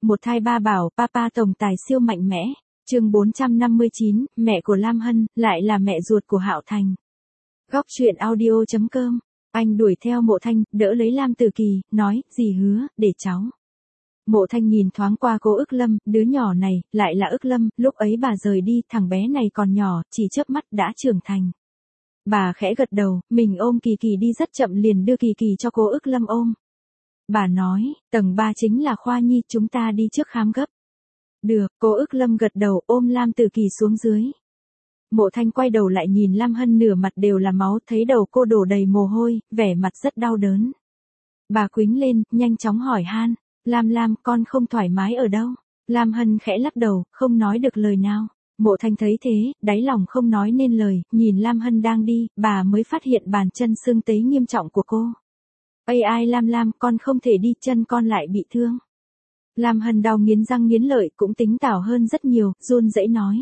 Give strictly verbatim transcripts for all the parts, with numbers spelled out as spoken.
Một thai ba bảo, papa tổng tài siêu mạnh mẽ. Chương bốn trăm năm mươi chín, mẹ của Lam Hân, lại là mẹ ruột của Hạo Thành. Góc truyện audio chấm com. Anh đuổi theo Mộ Thanh, đỡ lấy Lam Tử Kỳ, nói, dì hứa, để cháu. Mộ Thanh nhìn thoáng qua cô Ức Lâm, đứa nhỏ này, lại là Ức Lâm, lúc ấy bà rời đi, thằng bé này còn nhỏ, chỉ chớp mắt đã trưởng thành. Bà khẽ gật đầu, mình ôm Kỳ Kỳ đi rất chậm liền đưa Kỳ Kỳ cho cô Ức Lâm ôm. Bà nói, tầng ba chính là khoa nhi, chúng ta đi trước khám gấp. Được, cô Ức Lâm gật đầu ôm Lam Tử Kỳ xuống dưới. Mộ Thanh quay đầu lại nhìn Lam Hân nửa mặt đều là máu, thấy đầu cô đổ đầy mồ hôi, vẻ mặt rất đau đớn. Bà quýnh lên, nhanh chóng hỏi han, Lam Lam, con không thoải mái ở đâu? Lam Hân khẽ lắc đầu, không nói được lời nào. Mộ Thanh thấy thế, đáy lòng không nói nên lời, nhìn Lam Hân đang đi, bà mới phát hiện bàn chân sưng tấy nghiêm trọng của cô. Ây ai Lam Lam, con không thể đi, chân con lại bị thương. Lam Hân đau nghiến răng nghiến lợi, cũng tính tảo hơn rất nhiều, run rẩy nói.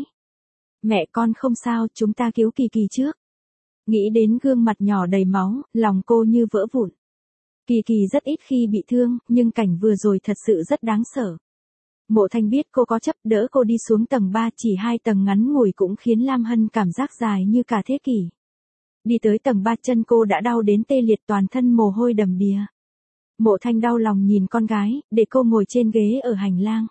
Mẹ con không sao, chúng ta cứu Kỳ Kỳ trước. Nghĩ đến gương mặt nhỏ đầy máu, lòng cô như vỡ vụn. Kỳ Kỳ rất ít khi bị thương, nhưng cảnh vừa rồi thật sự rất đáng sợ. Mộ Thanh biết cô có chấp, đỡ cô đi xuống tầng ba, chỉ hai tầng ngắn ngủi cũng khiến Lam Hân cảm giác dài như cả thế kỷ. Đi tới tầng ba, chân cô đã đau đến tê liệt, toàn thân mồ hôi đầm đìa. Mộ Thanh đau lòng nhìn con gái, để cô ngồi trên ghế ở hành lang.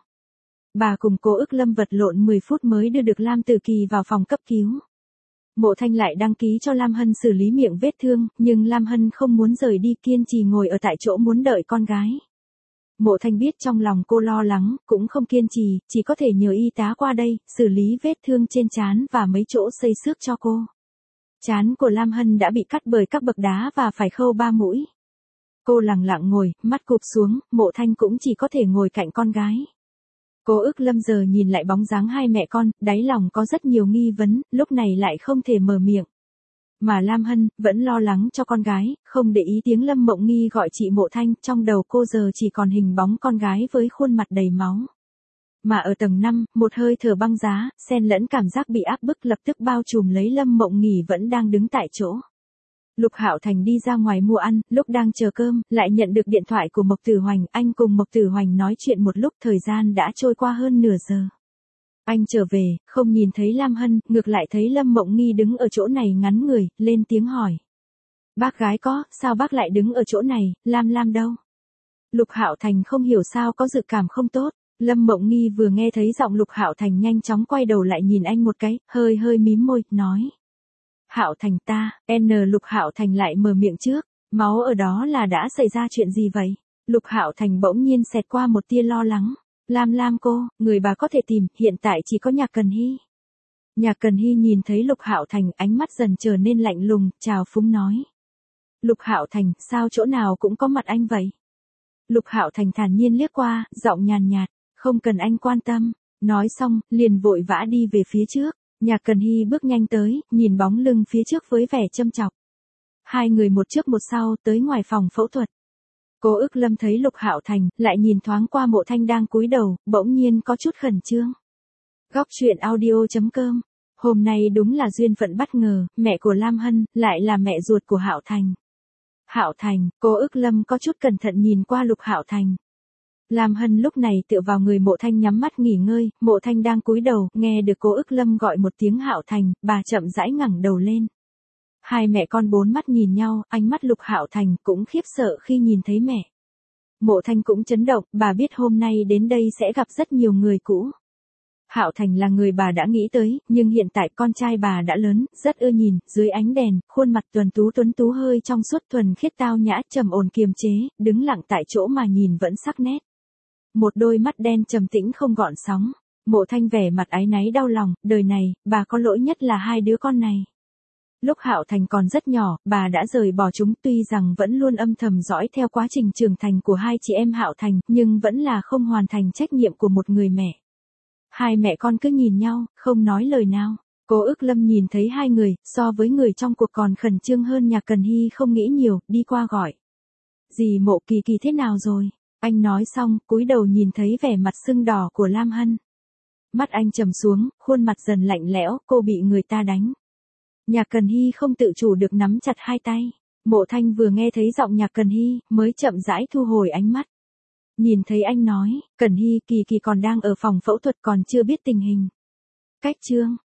Bà cùng cô Ức Lâm vật lộn mười phút mới đưa được Lam Tử Kỳ vào phòng cấp cứu. Mộ Thanh lại đăng ký cho Lam Hân xử lý miệng vết thương, nhưng Lam Hân không muốn rời đi, kiên trì ngồi ở tại chỗ muốn đợi con gái. Mộ Thanh biết trong lòng cô lo lắng, cũng không kiên trì, chỉ có thể nhờ y tá qua đây, xử lý vết thương trên trán và mấy chỗ xây xước cho cô. Trán của Lam Hân đã bị cắt bởi các bậc đá và phải khâu ba mũi. Cô lặng lặng ngồi, mắt cụp xuống, Mộ Thanh cũng chỉ có thể ngồi cạnh con gái. Cô Ức Lâm giờ nhìn lại bóng dáng hai mẹ con, đáy lòng có rất nhiều nghi vấn, lúc này lại không thể mở miệng. Mà Lam Hân, vẫn lo lắng cho con gái, không để ý tiếng Lâm Mộng Nghi gọi chị Mộ Thanh, trong đầu cô giờ chỉ còn hình bóng con gái với khuôn mặt đầy máu. Mà ở tầng năm, một hơi thở băng giá, xen lẫn cảm giác bị áp bức lập tức bao trùm lấy Lâm Mộng Nghi vẫn đang đứng tại chỗ. Lục Hạo Thành đi ra ngoài mua ăn, lúc đang chờ cơm, lại nhận được điện thoại của Mộc Tử Hoành, anh cùng Mộc Tử Hoành nói chuyện một lúc, thời gian đã trôi qua hơn nửa giờ. Anh trở về, không nhìn thấy Lam Hân, ngược lại thấy Lâm Mộng Nghi đứng ở chỗ này ngắn người, lên tiếng hỏi. Bác gái có, sao bác lại đứng ở chỗ này, Lam Lam đâu? Lục Hạo Thành không hiểu sao có dự cảm không tốt. Lâm Mộng Nghi vừa nghe thấy giọng Lục Hạo Thành nhanh chóng quay đầu lại nhìn anh một cái, hơi hơi mím môi, nói. Hạo Thành ta, N Lục Hạo Thành lại mở miệng trước, máu ở đó là đã xảy ra chuyện gì vậy? Lục Hạo Thành bỗng nhiên xẹt qua một tia lo lắng. Lam Lam cô, người bà có thể tìm, hiện tại chỉ có Nhạc Cần Hy. Nhạc Cần Hy nhìn thấy Lục Hạo Thành, ánh mắt dần trở nên lạnh lùng, chào phúng nói. Lục Hạo Thành, sao chỗ nào cũng có mặt anh vậy? Lục Hạo Thành thản nhiên liếc qua, giọng nhàn nhạt, không cần anh quan tâm. Nói xong, liền vội vã đi về phía trước. Nhạc Cần Hy bước nhanh tới, nhìn bóng lưng phía trước với vẻ châm chọc. Hai người một trước một sau tới ngoài phòng phẫu thuật. Cô Ức Lâm thấy Lục Hạo Thành, lại nhìn thoáng qua Mộ Thanh đang cúi đầu, bỗng nhiên có chút khẩn trương. Góc truyện audio chấm com. Hôm nay đúng là duyên phận bất ngờ, mẹ của Lam Hân, lại là mẹ ruột của Hạo Thành. Hạo Thành, cô Ức Lâm có chút cẩn thận nhìn qua Lục Hạo Thành. Lam Hân lúc này tựa vào người Mộ Thanh nhắm mắt nghỉ ngơi, Mộ Thanh đang cúi đầu, nghe được cô Ức Lâm gọi một tiếng Hạo Thành, bà chậm rãi ngẩng đầu lên. Hai mẹ con bốn mắt nhìn nhau, ánh mắt Lục Hạo Thành cũng khiếp sợ khi nhìn thấy mẹ. Mộ Thanh cũng chấn động, bà biết hôm nay đến đây sẽ gặp rất nhiều người cũ. Hạo Thành là người bà đã nghĩ tới, nhưng hiện tại con trai bà đã lớn, rất ưa nhìn, dưới ánh đèn, khuôn mặt tuấn tú tuấn tú hơi trong suốt thuần khiết tao nhã, trầm ổn kiềm chế, đứng lặng tại chỗ mà nhìn vẫn sắc nét. Một đôi mắt đen trầm tĩnh không gợn sóng. Mộ Thanh vẻ mặt áy náy đau lòng, đời này, bà có lỗi nhất là hai đứa con này. Lúc Hạo Thành còn rất nhỏ, bà đã rời bỏ chúng, tuy rằng vẫn luôn âm thầm dõi theo quá trình trưởng thành của hai chị em Hạo Thành, nhưng vẫn là không hoàn thành trách nhiệm của một người mẹ. Hai mẹ con cứ nhìn nhau, không nói lời nào. Cô Ức Lâm nhìn thấy hai người, so với người trong cuộc còn khẩn trương hơn. Nhạc Cần Hy không nghĩ nhiều, đi qua gọi. Dì Mộ Kỳ Kỳ thế nào rồi? Anh nói xong, cúi đầu nhìn thấy vẻ mặt sưng đỏ của Lam Hân. Mắt anh trầm xuống, khuôn mặt dần lạnh lẽo, cô bị người ta đánh. Nhạc Cần Hy không tự chủ được nắm chặt hai tay. Mộ Thanh vừa nghe thấy giọng Nhạc Cần Hy, mới chậm rãi thu hồi ánh mắt. Nhìn thấy anh nói, Cẩn Hy, Kỳ Kỳ còn đang ở phòng phẫu thuật còn chưa biết tình hình. Cách chương.